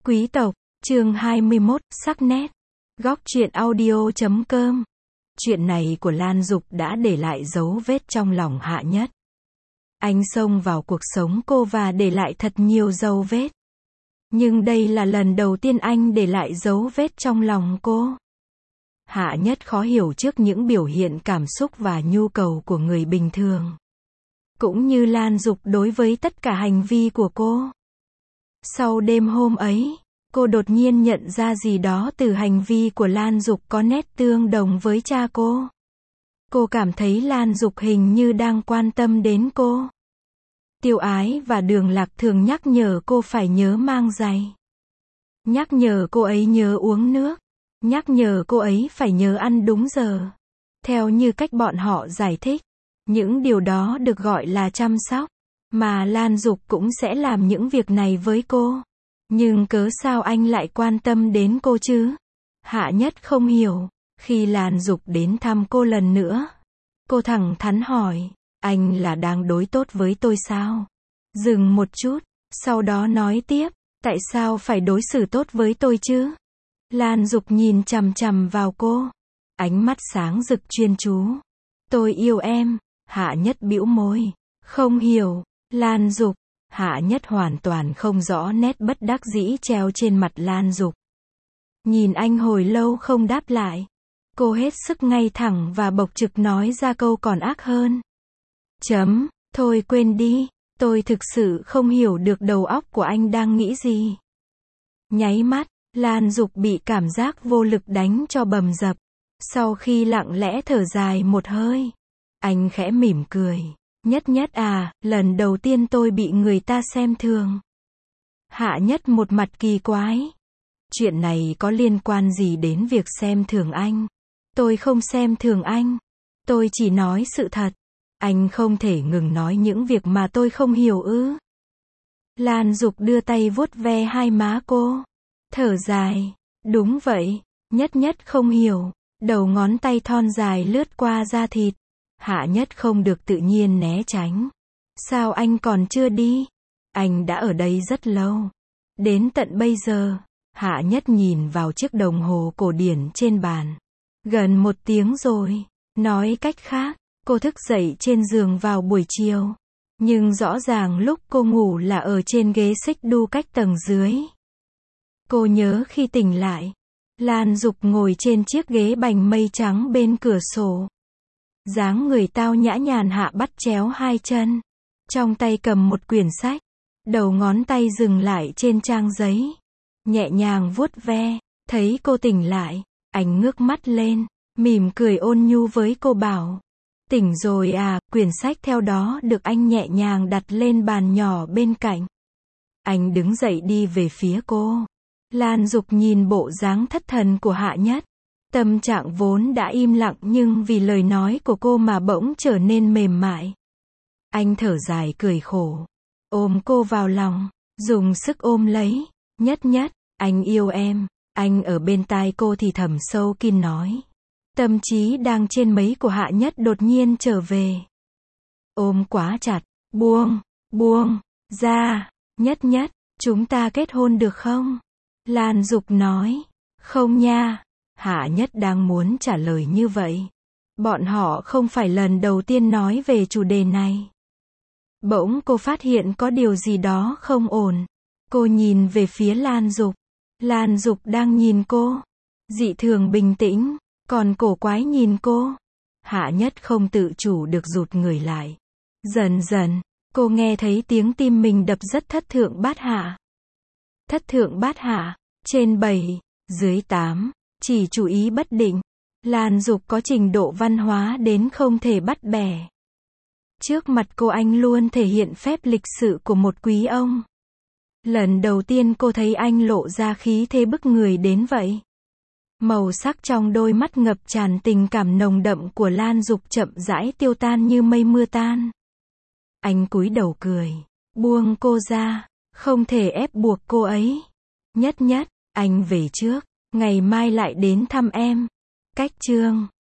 Quý tộc, chương 21, sắc nét. Góc truyện audio.com. Chuyện này của Lan Dục đã để lại dấu vết trong lòng Hạ Nhất. Anh xông vào cuộc sống cô và để lại thật nhiều dấu vết. Nhưng đây là lần đầu tiên anh để lại dấu vết trong lòng cô. Hạ Nhất khó hiểu trước những biểu hiện cảm xúc và nhu cầu của người bình thường. Cũng như Lan Dục đối với tất cả hành vi của cô. Sau đêm hôm ấy, cô đột nhiên nhận ra gì đó từ hành vi của Lan Dục có nét tương đồng với cha cô. Cô cảm thấy Lan Dục hình như đang quan tâm đến cô. Tiêu Ái và Đường Lạc thường nhắc nhở cô phải nhớ mang giày. Nhắc nhở cô ấy nhớ uống nước. Nhắc nhở cô ấy phải nhớ ăn đúng giờ. Theo như cách bọn họ giải thích, những điều đó được gọi là chăm sóc. Mà Lan Dục cũng sẽ làm những việc này với cô. Nhưng cớ sao anh lại quan tâm đến cô chứ? Hạ Nhất không hiểu. Khi Lan Dục đến thăm cô lần nữa, cô thẳng thắn hỏi, anh là đang đối tốt với tôi sao? Dừng một chút, sau đó nói tiếp, tại sao phải đối xử tốt với tôi chứ? Lan Dục nhìn chằm chằm vào cô. Ánh mắt sáng rực chuyên chú. Tôi yêu em. Hạ Nhất bĩu môi. Không hiểu. Lan Dục. Hạ Nhất hoàn toàn không rõ nét bất đắc dĩ treo trên mặt Lan Dục. Nhìn anh hồi lâu không đáp lại. Cô hết sức ngay thẳng và bộc trực nói ra câu còn ác hơn. Thôi quên đi. Tôi thực sự không hiểu được đầu óc của anh đang nghĩ gì. Nháy mắt, Lan Dục bị cảm giác vô lực đánh cho bầm dập. Sau khi lặng lẽ thở dài một hơi, anh khẽ mỉm cười. Nhất à, lần đầu tiên tôi bị người ta xem thường. Hạ Nhất một mặt kỳ quái. Chuyện này có liên quan gì đến việc xem thường anh? Tôi không xem thường anh. Tôi chỉ nói sự thật. Anh không thể ngừng nói những việc mà tôi không hiểu ư? Lan Dục đưa tay vuốt ve hai má cô. Thở dài. Đúng vậy. Nhất không hiểu. Đầu ngón tay thon dài lướt qua da thịt. Hạ Nhất không được tự nhiên né tránh. Sao anh còn chưa đi? Anh đã ở đây rất lâu. Đến tận bây giờ. Hạ Nhất nhìn vào chiếc đồng hồ cổ điển trên bàn. Gần 1 tiếng rồi. Nói cách khác, cô thức dậy trên giường vào buổi chiều. Nhưng rõ ràng lúc cô ngủ là ở trên ghế xích đu cách tầng dưới. Cô nhớ khi tỉnh lại, Lan Dục ngồi trên chiếc ghế bành mây trắng bên cửa sổ. Dáng người tao nhã nhàn hạ bắt chéo hai chân. Trong tay cầm một quyển sách. Đầu ngón tay dừng lại trên trang giấy. Nhẹ nhàng vuốt ve. Thấy cô tỉnh lại, anh ngước mắt lên, mỉm cười ôn nhu với cô bảo. Tỉnh rồi à, quyển sách theo đó được anh nhẹ nhàng đặt lên bàn nhỏ bên cạnh. Anh đứng dậy đi về phía cô. Lan Dục nhìn bộ dáng thất thần của Hạ Nhất. Tâm trạng vốn đã im lặng nhưng vì lời nói của cô mà bỗng trở nên mềm mại. Anh thở dài cười khổ. Ôm cô vào lòng, dùng sức ôm lấy. Nhất, anh yêu em. Anh ở bên tai cô thì thầm sâu kín nói. Tâm trí đang trên mấy của Hạ Nhất đột nhiên trở về. Ôm quá chặt, buông, ra. Nhất, chúng ta kết hôn được không? Lan Dục nói. Không nha. Hạ Nhất đang muốn trả lời như vậy. Bọn họ không phải lần đầu tiên nói về chủ đề này. Bỗng cô phát hiện có điều gì đó không ổn. Cô nhìn về phía Lan Dục. Lan Dục đang nhìn cô. Dị thường bình tĩnh, còn cổ quái nhìn cô. Hạ Nhất không tự chủ được rụt người lại. Dần dần, cô nghe thấy tiếng tim mình đập rất thất thượng bát hạ. Thất thượng bát hạ, trên 7, dưới 8. Chỉ chú ý bất định. Lan Dục có trình độ văn hóa đến không thể bắt bẻ. Trước mặt cô anh luôn thể hiện phép lịch sự của một quý ông. Lần đầu tiên cô thấy anh lộ ra khí thế bức người đến vậy. Màu sắc trong đôi mắt ngập tràn tình cảm nồng đậm của Lan Dục chậm rãi tiêu tan như mây mưa tan. Anh cúi đầu cười. Buông cô ra. Không thể ép buộc cô ấy. Nhất, anh về trước. Ngày mai lại đến thăm em. Cách chương